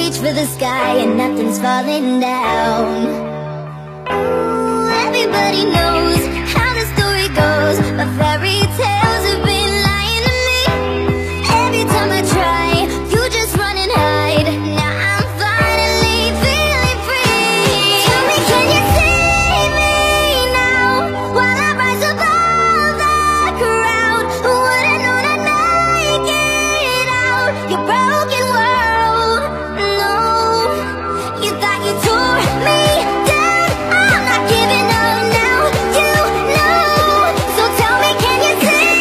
reach for the sky and nothing's falling down. Everybody knows how the story goes, but fairy tales have been lying to me. Every time I try, you just run and hide. Now I'm finally feeling free. Tell me, can you see me now, while I rise above the crowd? Who would've known I'd make it out your broken world? No, you thought you tore me down. I'm not giving up now, you know. So tell me, can you see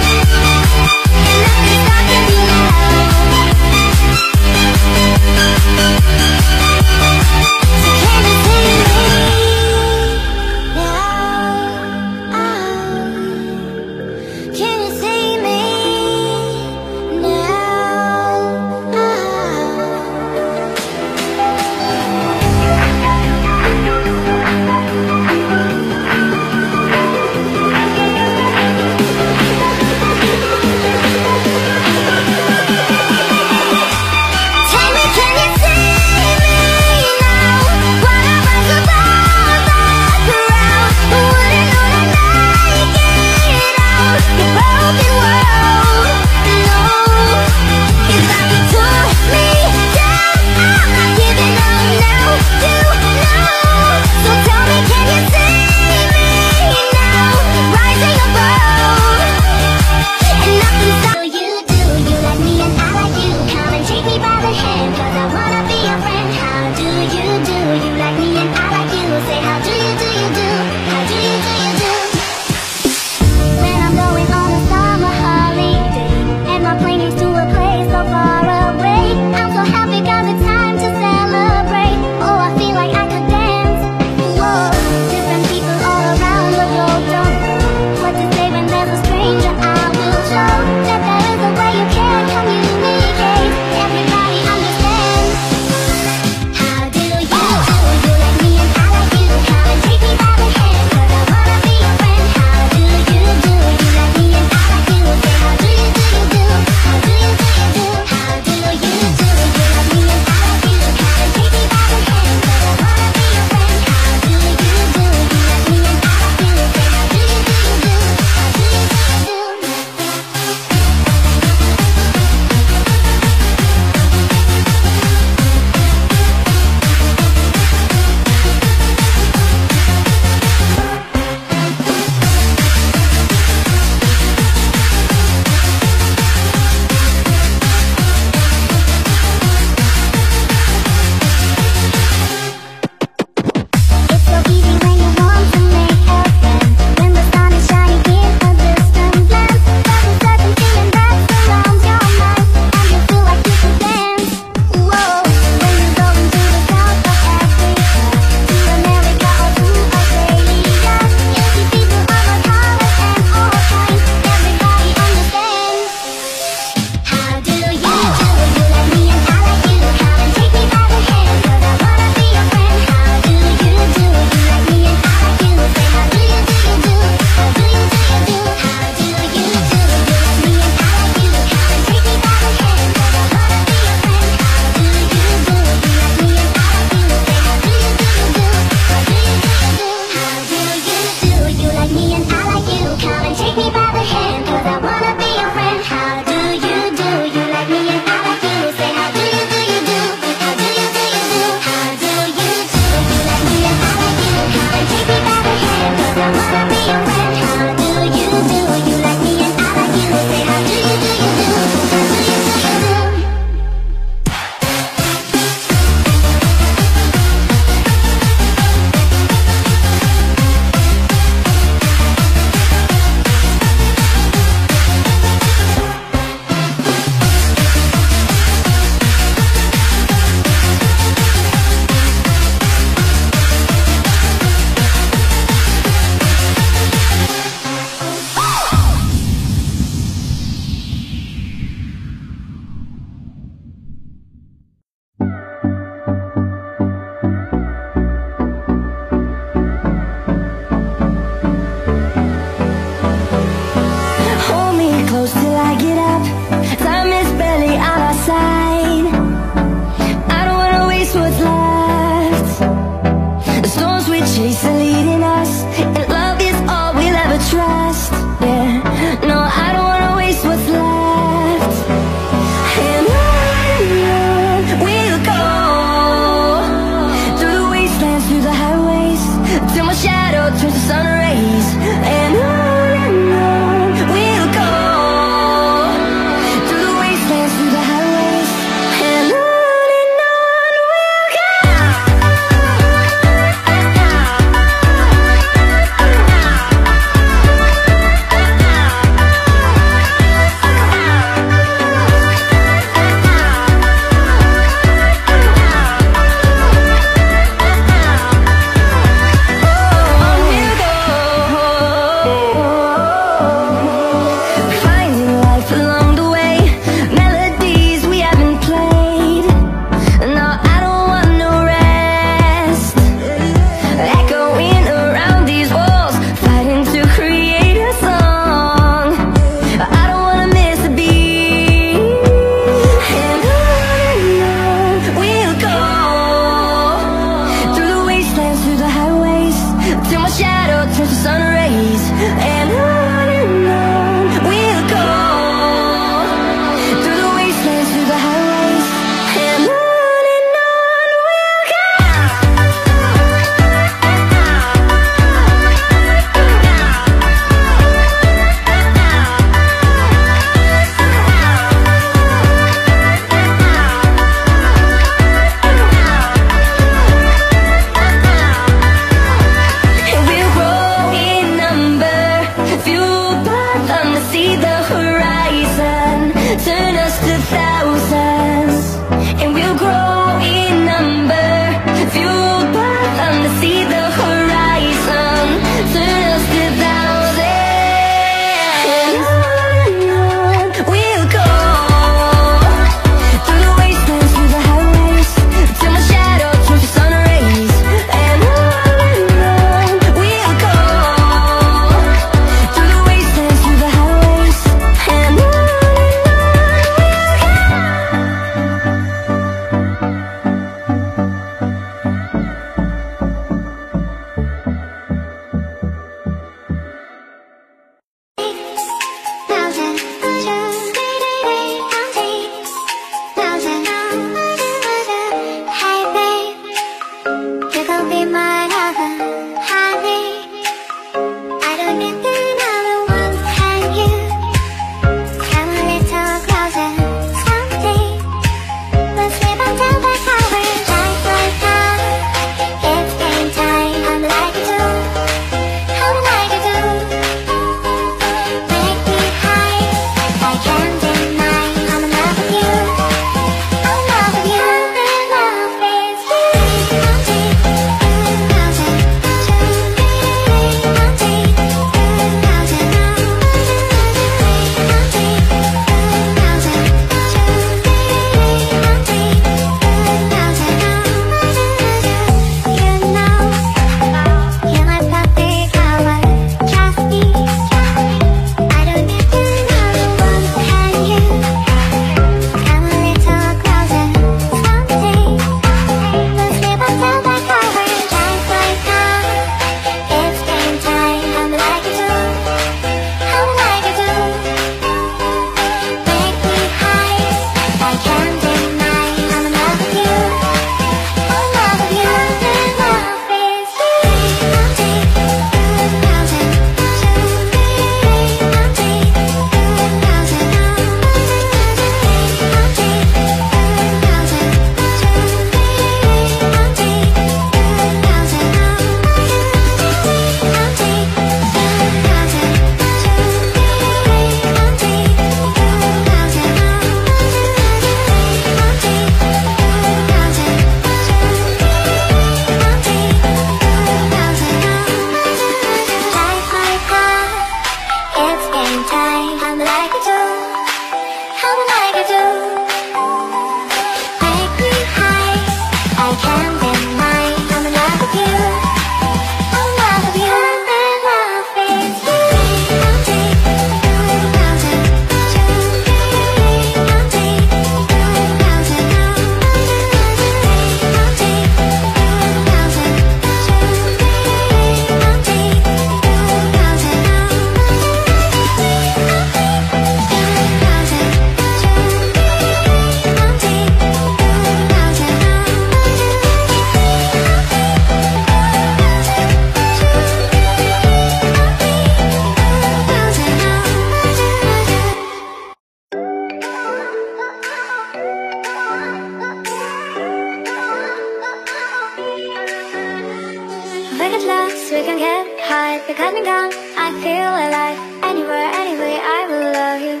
You got me down, I feel alive. Anywhere, anyway, I will love you.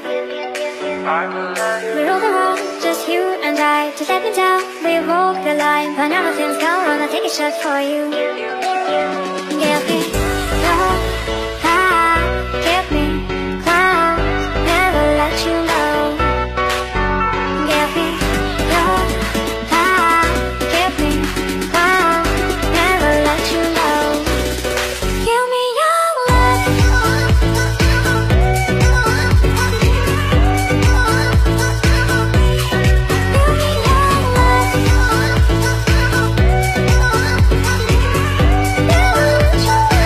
We rule the world, just you and I. Just let me down, we walk the line. When everything's gone wrong, I'll take a shot for you. Give me your heart, give me clouds, never let you know. Give me your heart, give me clouds, never let you know. Give me your love. Give me your love.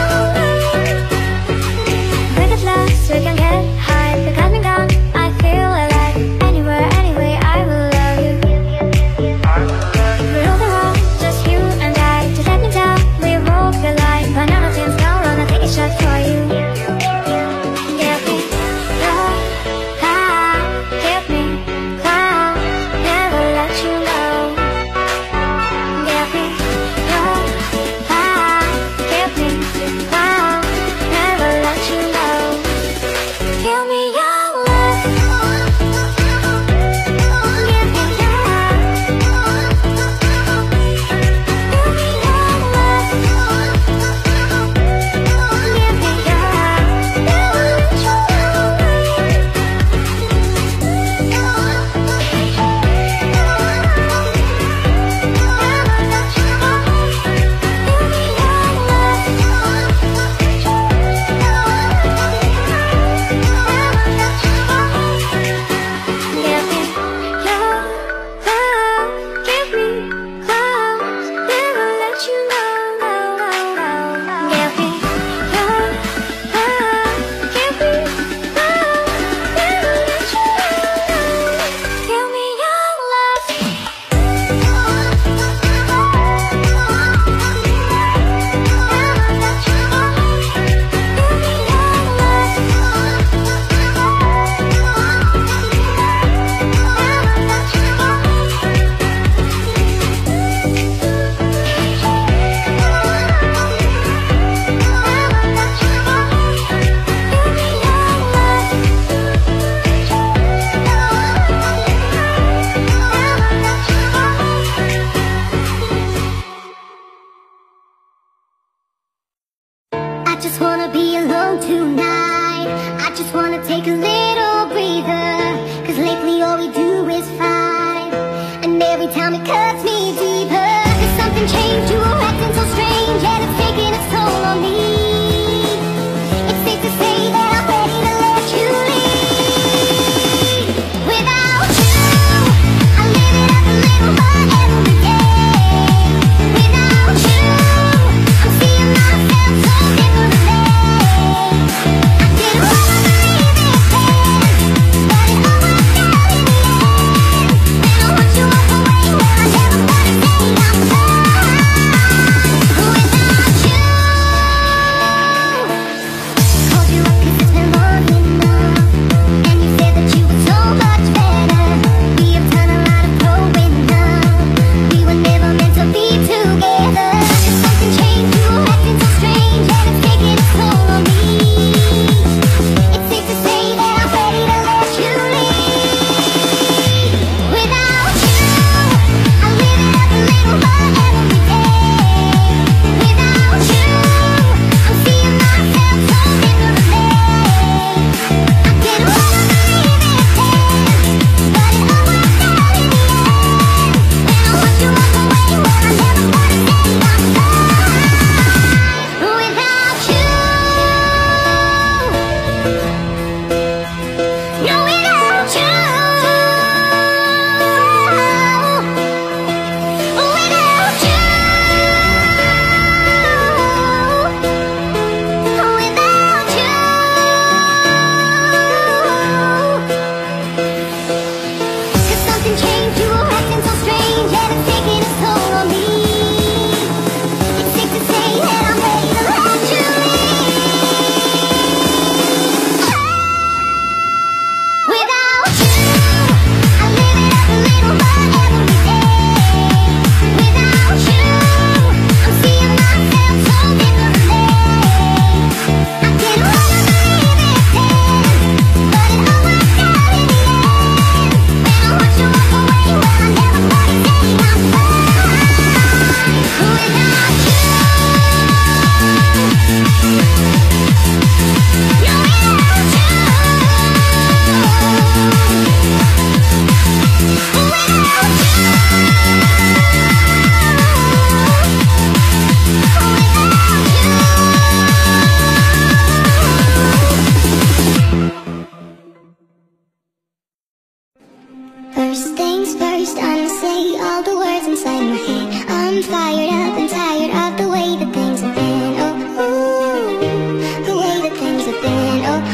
First things first, I'ma say all the words inside my head. I'm fired up and tired of the way that things have been. Oh, ooh, the way that things have been. Oh,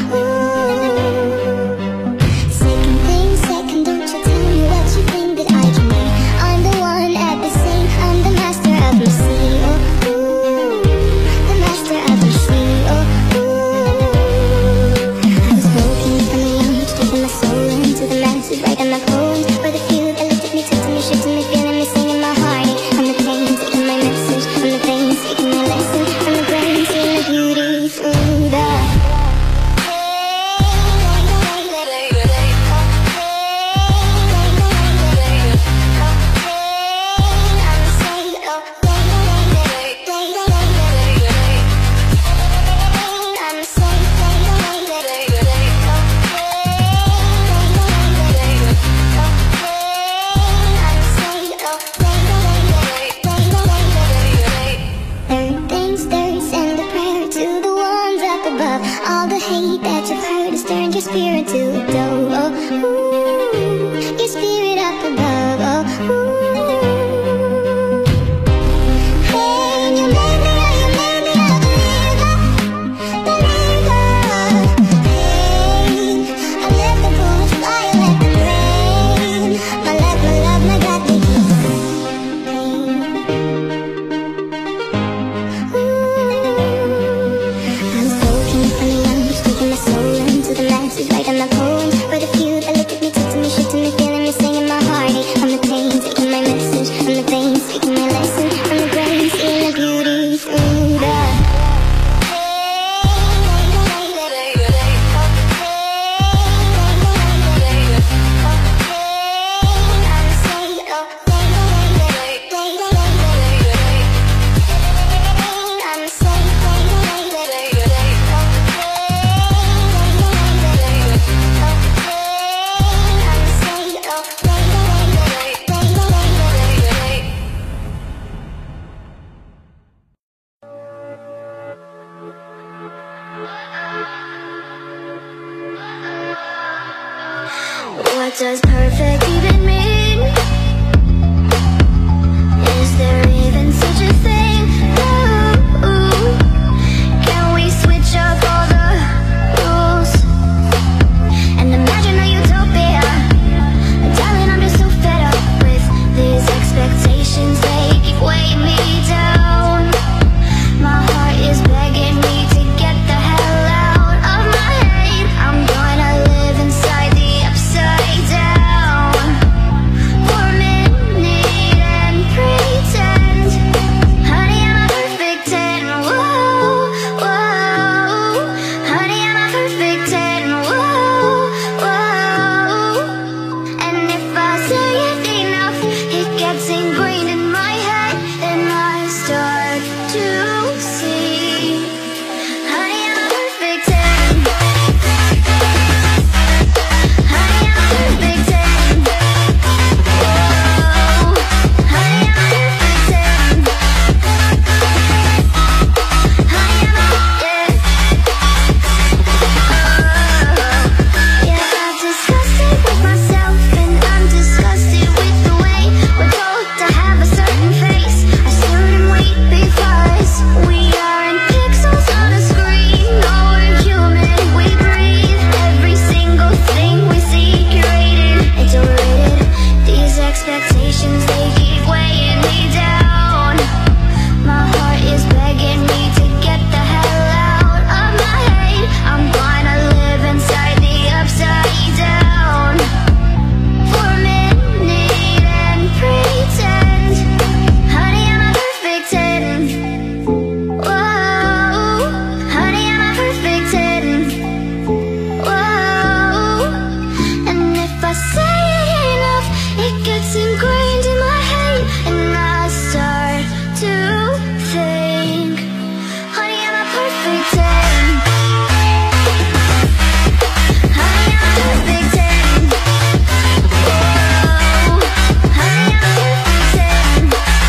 ooh. Second thing second, don't you tell me what you think that I can be. I'm the one at the scene, I'm the master of my sea. Oh, ooh, the master of my sea. Oh, ooh. I was broken from a young age, taking my soul into the masses, writing my poems for the few that looked at me, took to me, shit to me, feeling me, singing my heart. I'm the pain, taking my message, I'm the pain, taking my lesson, I'm the brain, seeing the beauty through the your spirit to a dove, oh, ooh, your spirit up above, oh, ooh. Hey, you made me a believer. Hey, I let the bullets fly, I let them rain. My love, my God, me pain. I was broken from a young age, taking my soul into the masses, writing my poems for the few that look at me, talk to me, shit to me, feeling me, singing my heartache. I'm the pain, taking my message, I'm the pain, taking my lesson, I'm the brain, seeing the beauty through the what does perfect even mean? Is there even such a thing? Ooh, can we switch up all the rules and imagine a utopia? Darling, I'm just so fed up with these expectations. They keep weighing me down. My heart is begging me to get the hell out of my head. I'm gonna live inside the upside down for a minute and pretend. Honey, I'm a perfect 10. Whoa, whoa. Honey, I'm a perfect 10. Whoa, whoa. And if I say it enough, it gets ingrained in my head, and I start to see. Honey, I'm a perfect 10. Honey, I'm a perfect 10. Whoa. Honey, I'm a perfect 10. Honey, I'm a, yeah. Yeah, I've discussed it with myself, and I'm disgusted with the way we're told to have a certain face, a certain weight, because we aren't pixels on a screen. No, we're human, we breathe. Every single thing we see curated, it's overrated. These expectations, they keep weighing me down. My heart is begging me to get the hell out of my head. I'm gonna live inside the upside down for a minute and pretend. Honey, I'm a perfect 10. Whoa. Honey, I'm a perfect 10. Whoa. And if I say it enough, it gets ingrained in my head, and I start to think. Honey, I'm a perfect 10. Honey, I'm a perfect 10. Whoa. Honey, I'm a perfect 10.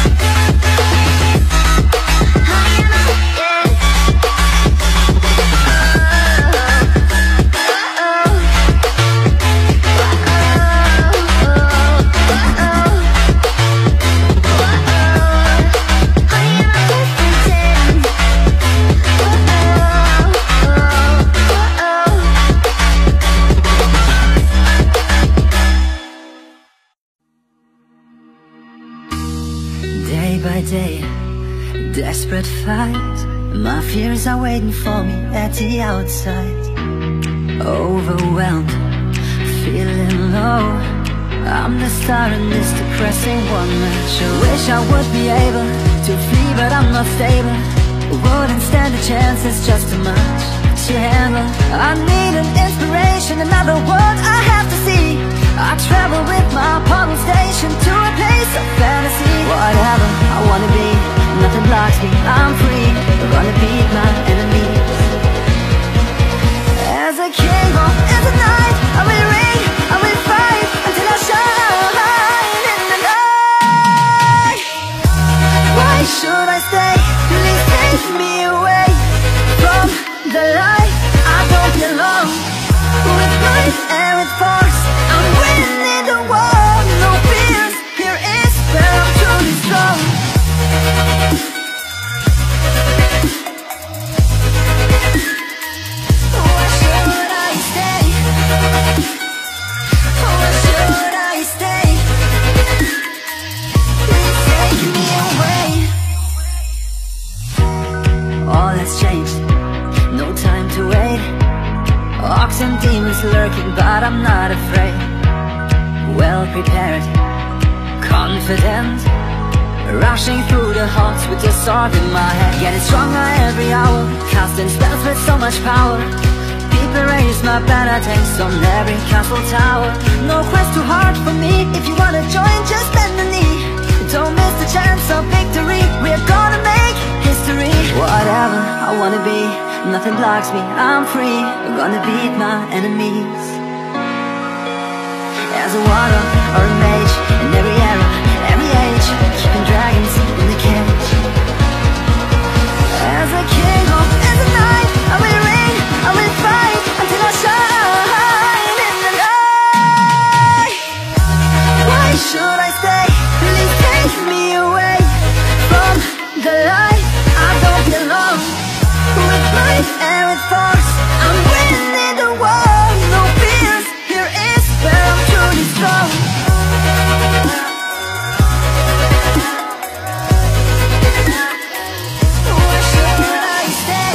Honey, I'm a, yeah. Oh, oh, oh, oh, oh. by day, desperate fight. My fears are waiting for me at the outside. Overwhelmed, feeling low. I'm the star in this depressing one-man show. Wish I would be able to flee, but I'm not stable. Wouldn't stand a chance, it's just too much to handle. I need an inspiration, another world I have to see. I travel with my Apollo station to a place of fantasy. Whatever I wanna be, nothing blocks me, I'm free. I'm gonna beat my enemies. As a king or as a knight, I will reign, I will fight until I shine in the night. Why should I stay? Please take me away from the light. I don't belong. With might and with force, I'm winning the war. No fears, here is where I'm truly strong. Why should I stay? Why should I stay? Please take me away. All has changed, no time to wait. Orcs and demons lurking, but I'm not afraid. Well prepared, confident, rushing through the halls with your sword in my hand. Getting stronger every hour, casting spells with so much power. People raise my banner, tanks on every castle tower. No quest too hard for me, if you wanna join, just bend the knee. Don't miss the chance of victory, we're gonna make history. Whatever I wanna be, nothing blocks me, I'm free. I'm gonna beat my enemies. As a warrior or a mage, in every era, every age, keeping dragons in the cage. As a king or as a knight, I will reign, I will fight until I shine in the light. Why should I stay? Please take me away from the light. I don't belong. With might and with force, I'm winning the war. No fears, here is where I'm truly strong. Why should I stay?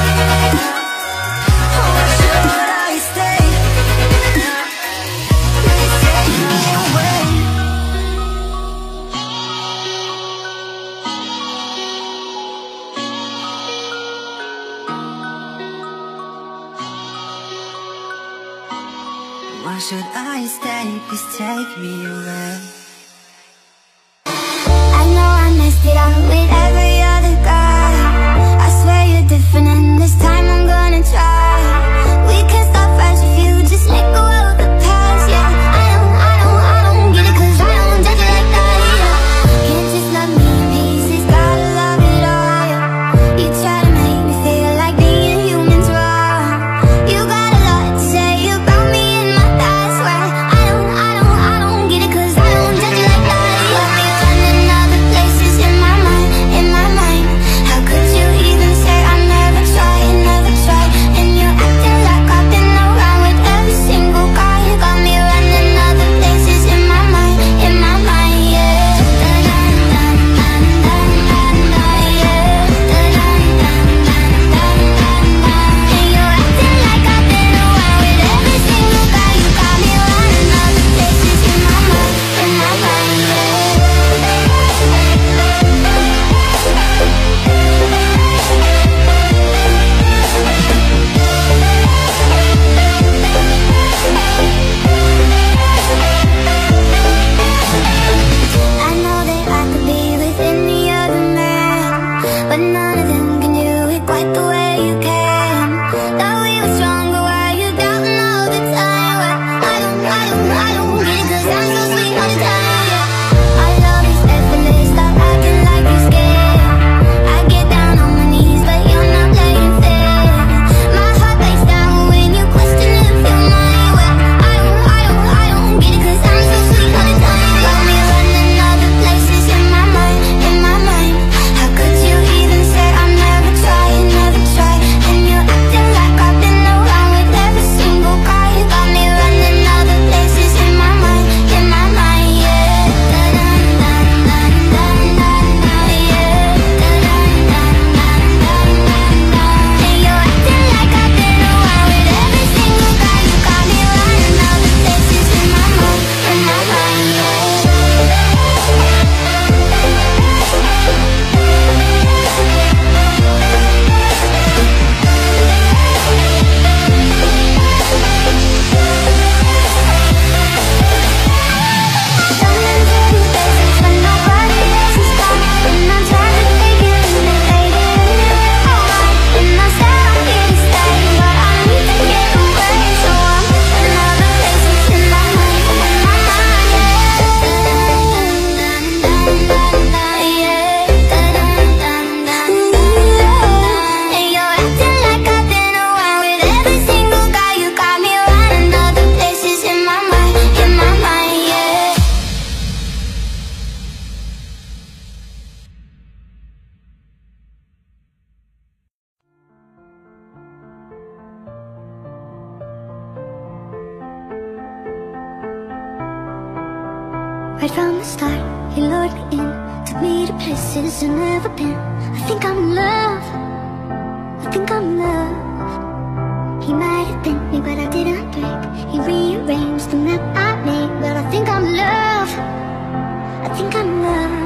Why should I stay? Please take me away. Why should I stay? Please take me away. I know I messed it up with every other guy. I swear you're different and this time I'm gonna try. We can start fresh if you just let go of the past, yeah. I don't get it 'cause I don't judge it like that, yeah. Can't just love me in pieces, gotta love it all, yeah. You try to make me feel like being human's wrong. You got a lot to say about me and my past, where I don't get it 'cause I don't Right from the start, he lured me in, took me to places I've never been. I think I'm in love, I think I'm in love. He might have bent me, but I didn't break. He rearranged the map I made. But I think I'm in love, I think I'm in love.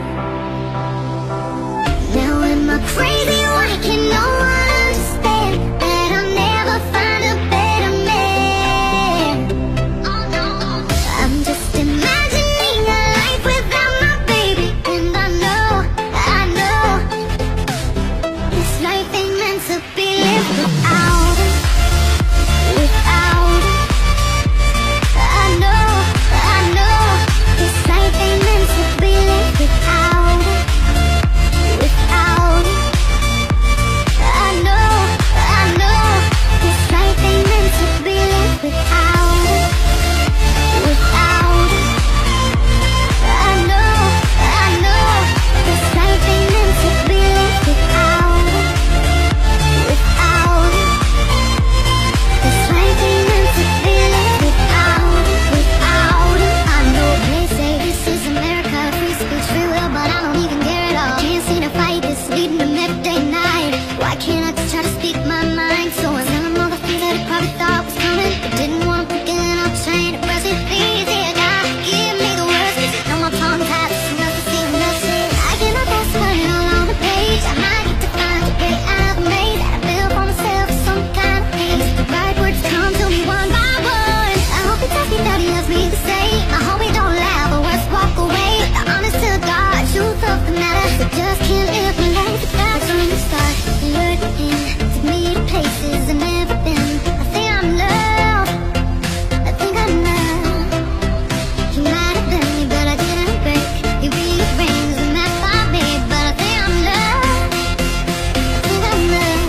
Now am I crazy or can no one understand that I'll never find a better man? Oh no, I'm just imagining a life without my baby. And I know this life ain't meant to be lived without him. Without him, I know this life ain't meant to be lived without him. Without him, I know this life ain't meant to be lived without him. Without him, I know this life ain't meant to be lived without him. Without him, this life ain't meant to be lived without him. Without him, I know they say this is America, free speech, free will, but I don't even care at all. Can't seem to fight this leading to midday night. Why can't I just try to speak my mind? So I tell him all the things that he probably thought was coming, but didn't want to pick it up, trying to press it. Please, dear God, give me the words, 'cause you know my tongue has enough to see nothing. I cannot pass it all on the page. I might need to find a way I've made that I build for myself some kind of pace. The right words come to me one by one. I hope it's happy that he loves me the same. I hope we don't laugh or worse walk away. The honest to God, truth of the matter, I just can't live my life without from the start. He lured me in, took me to places I've never been. I think I'm in love, I think I'm in love. He might have been me, but I didn't break. He rearranged the map I made, but I think I'm in love, I think I'm in love.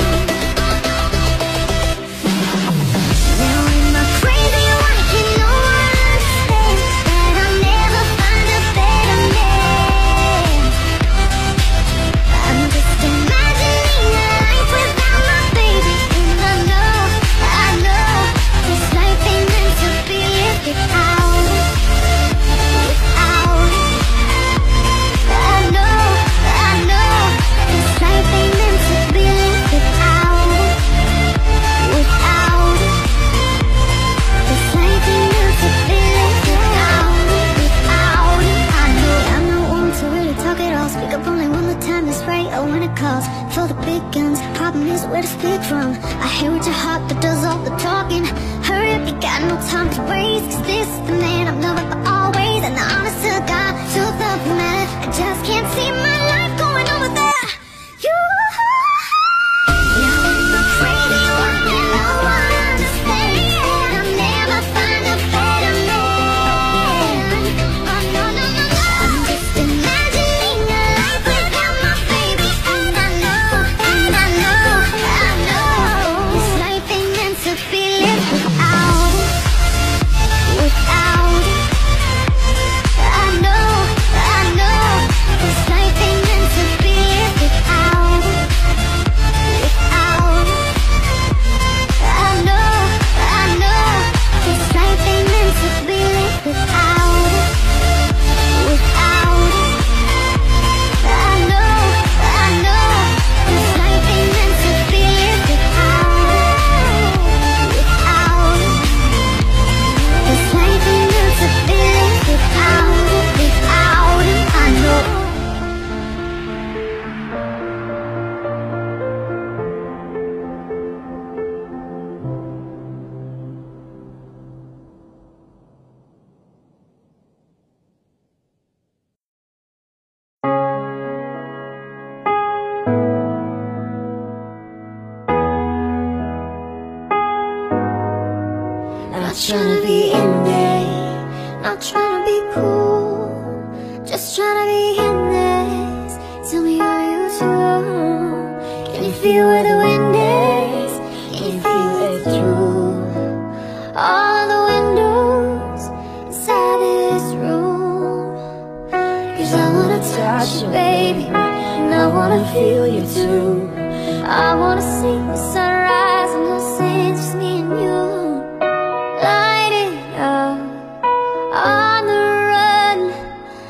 Now am I crazy or can no one understand that I'll never find a better man? I'm just imagining a life without my baby. And I know this life ain't meant to be lived without him. Without him, I know this life ain't meant to be lived without him. Without him, this life ain't meant to be lived without him. Without him, I know I'm not one to really talk it all. Speak up only when the time is right or when it calls for the big guns. Problem is where to speak from. I hear with your heart that does all the talking. Hurry up, you got no time to waste, 'cause this is the man I'm loving for always. And the honest to God, truth of the matter, I just can't see my life going on without you. Now am I crazy or can no one understand that I'll never find a better man? Oh no, I'm just imagining a life without my baby. And I know this life ain't meant to be lived without him. Without him, I know this life ain't meant to be lived without him. Without him, I know this life ain't meant to be lived without him. Without him, I know this life ain't meant to be lived without him. Without him, this life ain't meant to be lived without him. Without him, I know. Not tryna be in there, not tryna be cool, just tryna be in this. Tell me, are you too? Can you feel where the wind is? Can you feel it through all the windows inside this room? 'Cause I wanna touch you, baby, and I wanna feel you too. I wanna see the sunrise and the sand, just me and you. Light it up on the run.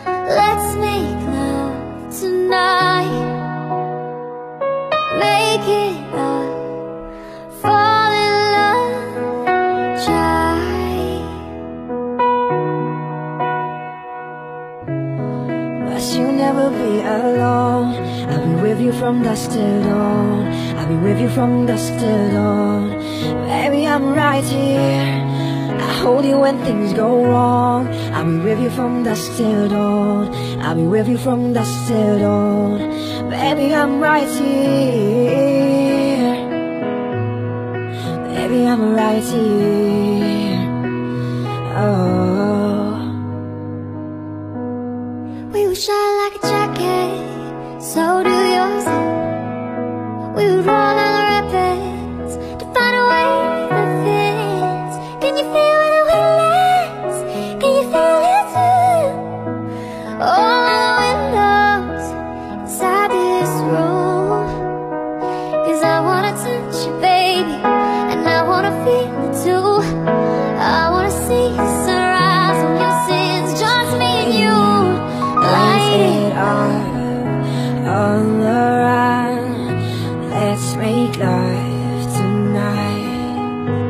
never be alone. I'll be with you from dusk till dawn. I'll be with you from dusk till dawn. Baby, I'm right here. I hold you when things go wrong. I'll be with you from dusk till dawn. I'll be with you from dusk till dawn. Baby, I'm right here. Baby, I'm right here. Oh. We would shine like a jacket, so do yours. We would roll down the rapids to find a way that fits. Can you feel the wetness? Can you feel it too? All the windows inside this room. 'Cause I wanna touch you, baby, and I wanna feel it too. I wanna see the sunrise on your sins, just me and you. Light it up on the run. Let's make life tonight.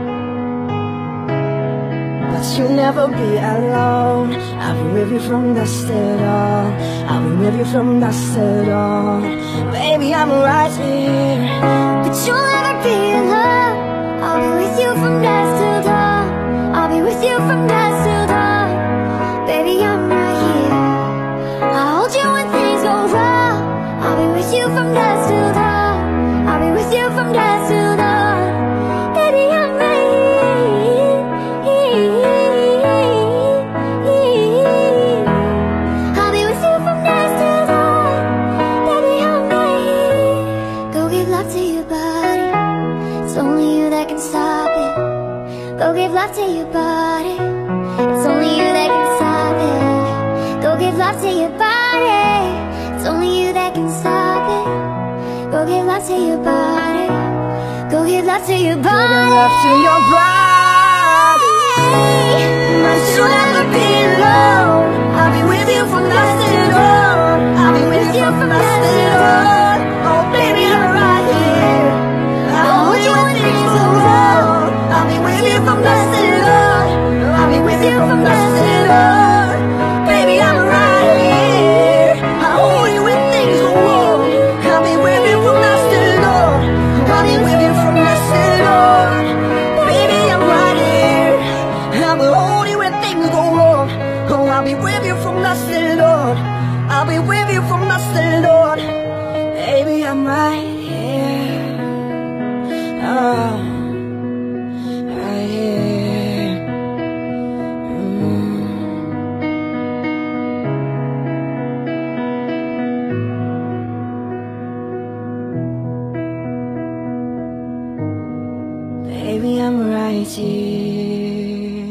But you'll never be alone. I'll be with you from dusk till dawn. I'll be with you from dusk till dawn. Baby, I'm right here. But you'll never be alone. I'll be with you from dusk till dawn. I'll be with you from dusk till dawn. Baby, I'm right here. I'll hold you when things go wrong. I'll be with you from dusk till dawn. I'll be with you from dusk till dawn. Baby, I'm right here. I'll be with you from dusk till dawn. Baby, I'm right here. Go give love to your body. It's only you that can stop it. Go give love to your body. It's only you that can stop it. Go give love to your body. It's only you that can stop it. Go give love to your body. Go give love to your body. Give love to your body. But you'll never be alone. I'll be with you from dusk till dawn. I'll be with you from dusk till dawn. Oh baby, I'm right here. I'll hold you when things go wrong. I'll be with you from dusk till dawn. I'll be with you from dusk till dawn. Baby, I'm right here. I'll hold you when things go wrong. I'll be with you from dusk till dawn. I'll be with you from dusk till dawn. Baby, I'm right here. I will hold you when things go wrong. Oh, I'll be with you from dusk till dawn. I'll be with you from dusk till dawn. Baby, I'm right here. Oh, right here. Baby, I'm right here.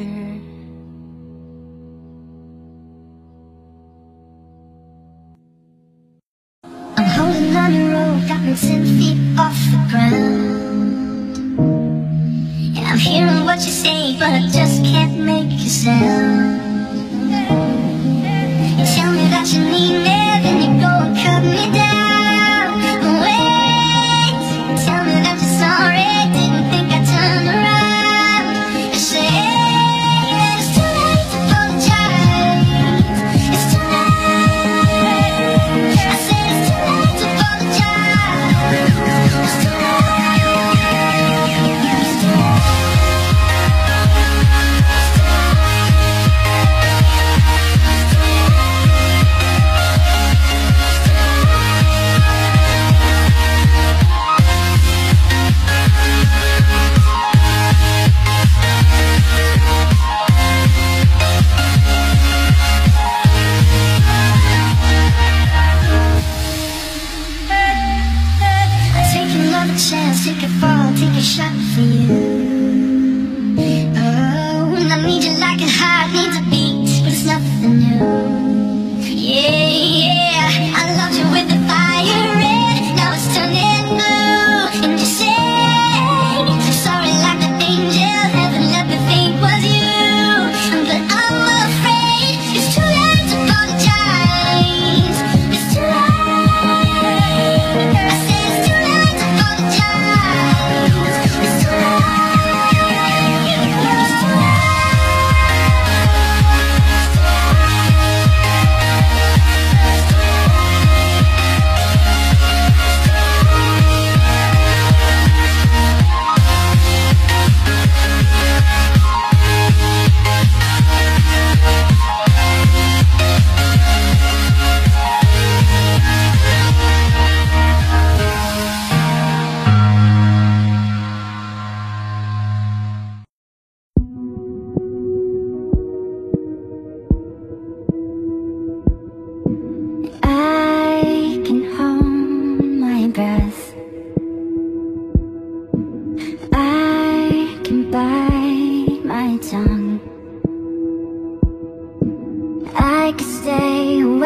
I'm holding on the road, got me 10 feet off the ground. And I'm hearing what you say, but I just can't make a sound. You tell me that you need me, then you go and cut me down. Wait, tell me that you're sorry, didn't think I'd turn around. You say that it's too late to apologize. It's too late. I said it's too late to apologize. It's too late. It's too late.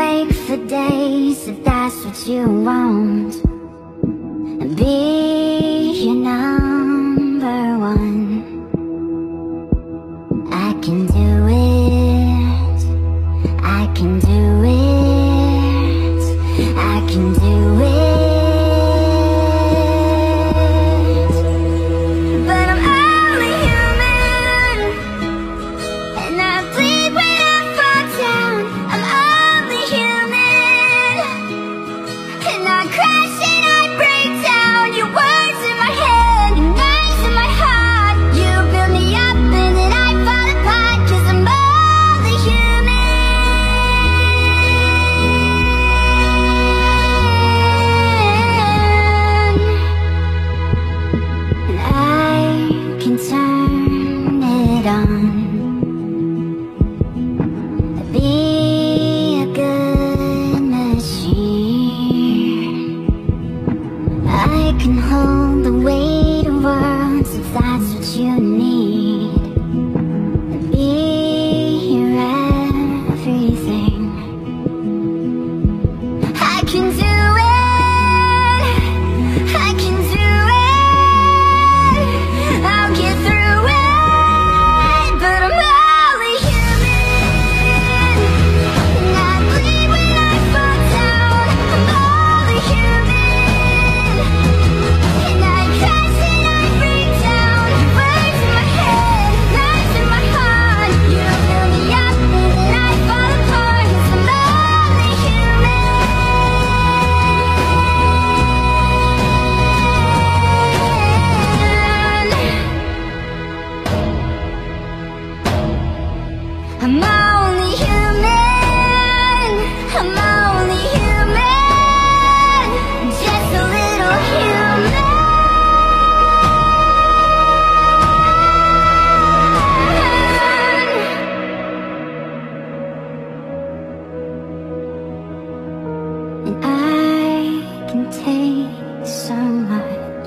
break for days if that's what you want, and be your number one. I can do it, I can do it, I can do it. But I'm only human, and I bleed when I fall down. I'm only human, and I crash and I break down. Your words in my head, your knives in my heart. You build me up and then I fall apart, 'cause I'm only human. And I can turn it on, be a good machine. I can hold the weight of words if that's what you need. Be your everything. I can do it, I can do it. I'll get through it, but I'm only human, and I bleed when I fall down. I'm only human, and I crash and I break down. Words in my head, knives in my heart. You build me up and then I fall apart, 'cause I'm only human. I'm only human, I'm only human, just a little human. And I can take so much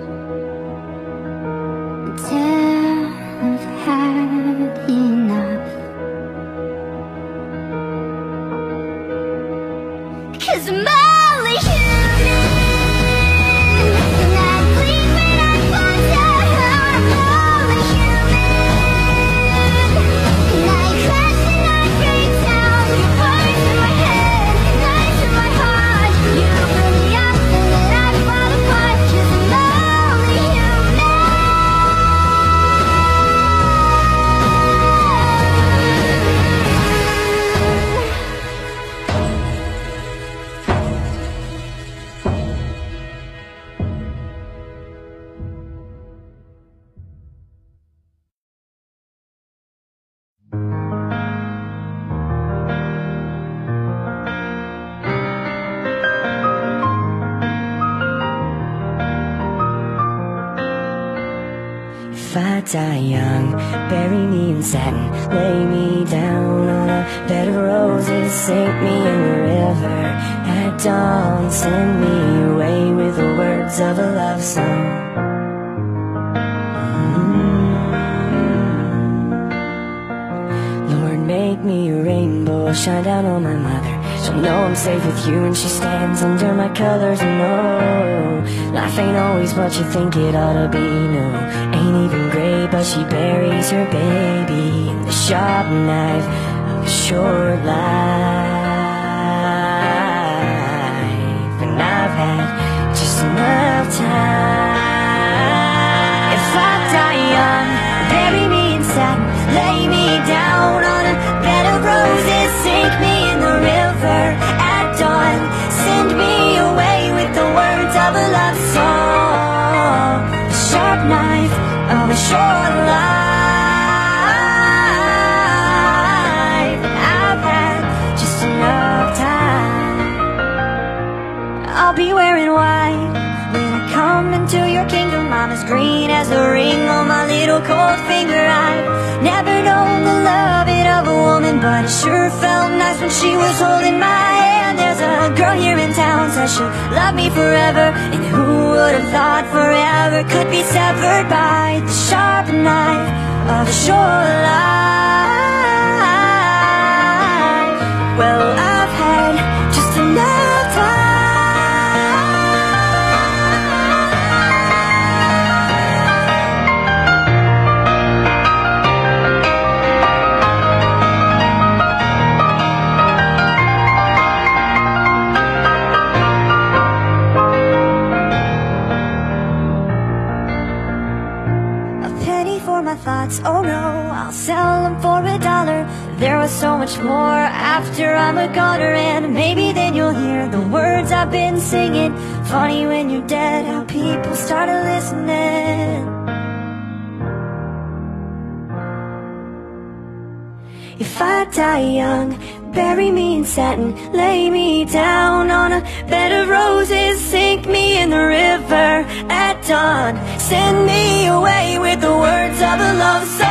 until I've had enough. 'Cause I'm only human, and I bleed when I fall down. I'm only human, and I crash and I break down. Your words in my head, knives in my heart. You build me up and then I fall apart, 'cause I'm only human. If I die young, bury me in satin, lay me down on a bed of roses, sink me in the river at dawn, send me away with the words of a love song. Lord, make me a rainbow, shine down on my mother. She'll know I'm safe with you when she stands under my colors. No, life ain't always what you think it ought to be. No, ain't even great, but she buries her baby in the sharp knife of a short life. And I've had just enough time. If I die young, bury me in satin, lay me down on a bed of roses, sink me in the river at dawn, send me away with the words of a love song. The sharp knife of a short life. I've had just enough time. I'll be wearing white when I come into your kingdom. I'm as green as the ring on my little cold finger. I've never known the loving of a woman, but it sure felt nice when she was holding my hand. There's a girl here in town says she'll love me forever, and who would have thought forever could be severed by the sharp knife of a short life. Well, I've had much more after I'm a goner, and maybe then you'll hear the words I've been singing. Funny when you're dead how people started listening. If I die young, bury me in satin, lay me down on a bed of roses, sink me in the river at dawn, send me away with the words of a love song.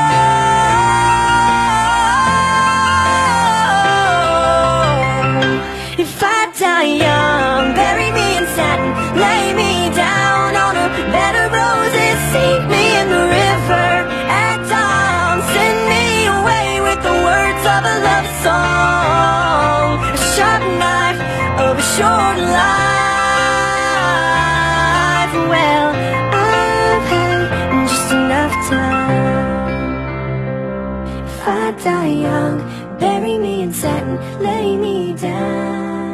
If I die young, bury me in satin, lay me down on a bed of roses, sink me in the river at dawn, send me away with the words of a love song. A sharp knife of a short life. Well, I've had just enough time. If I die young, bury me in satin, lay me down.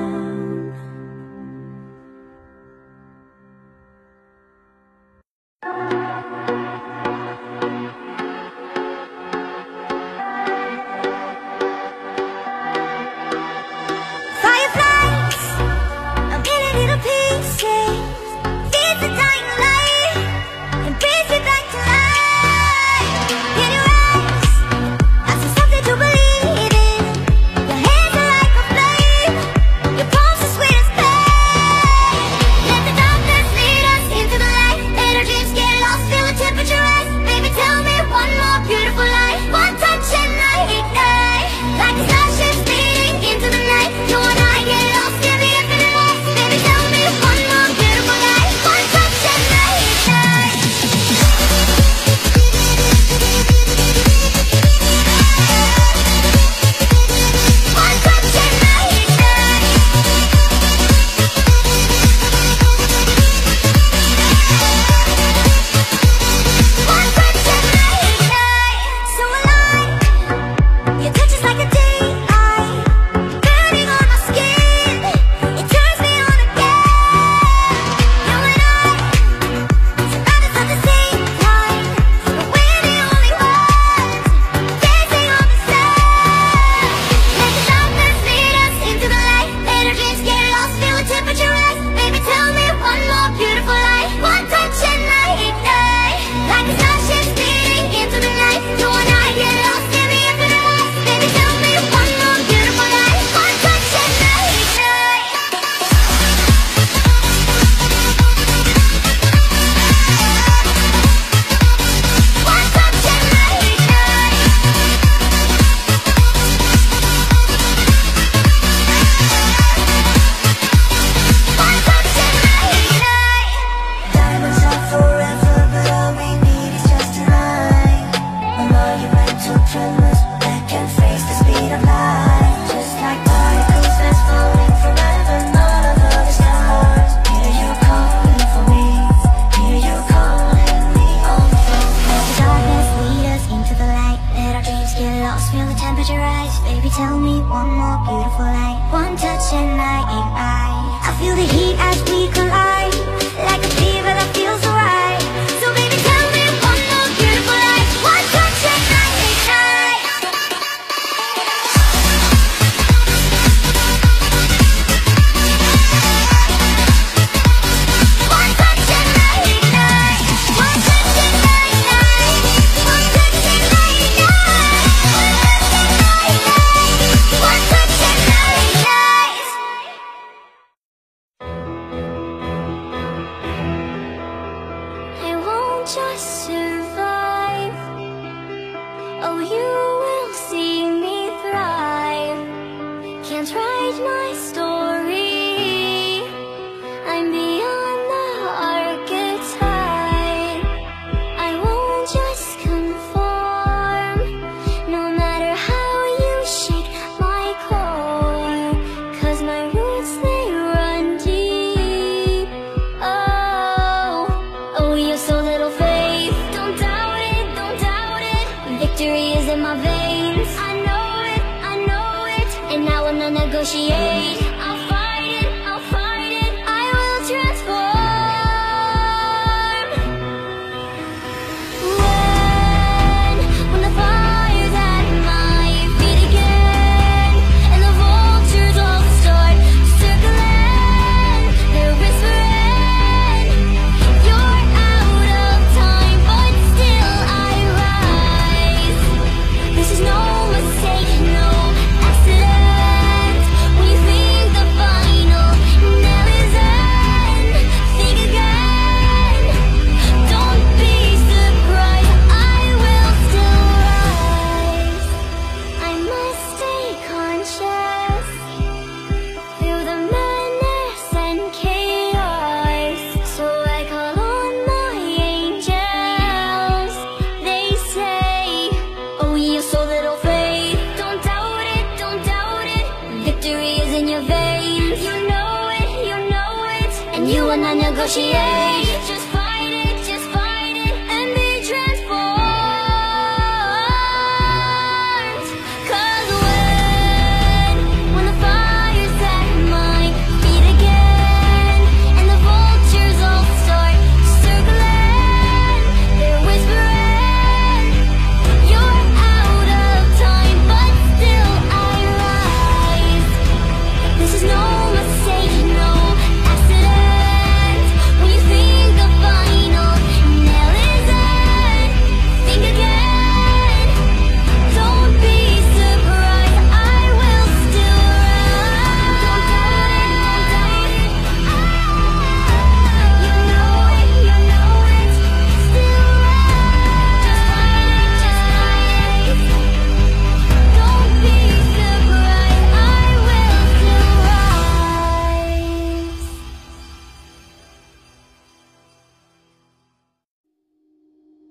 Negotiate, I'll fight it, I will transform. When the fire's at my feet again. victory is in your veins. You know it, and you will not negotiate. Just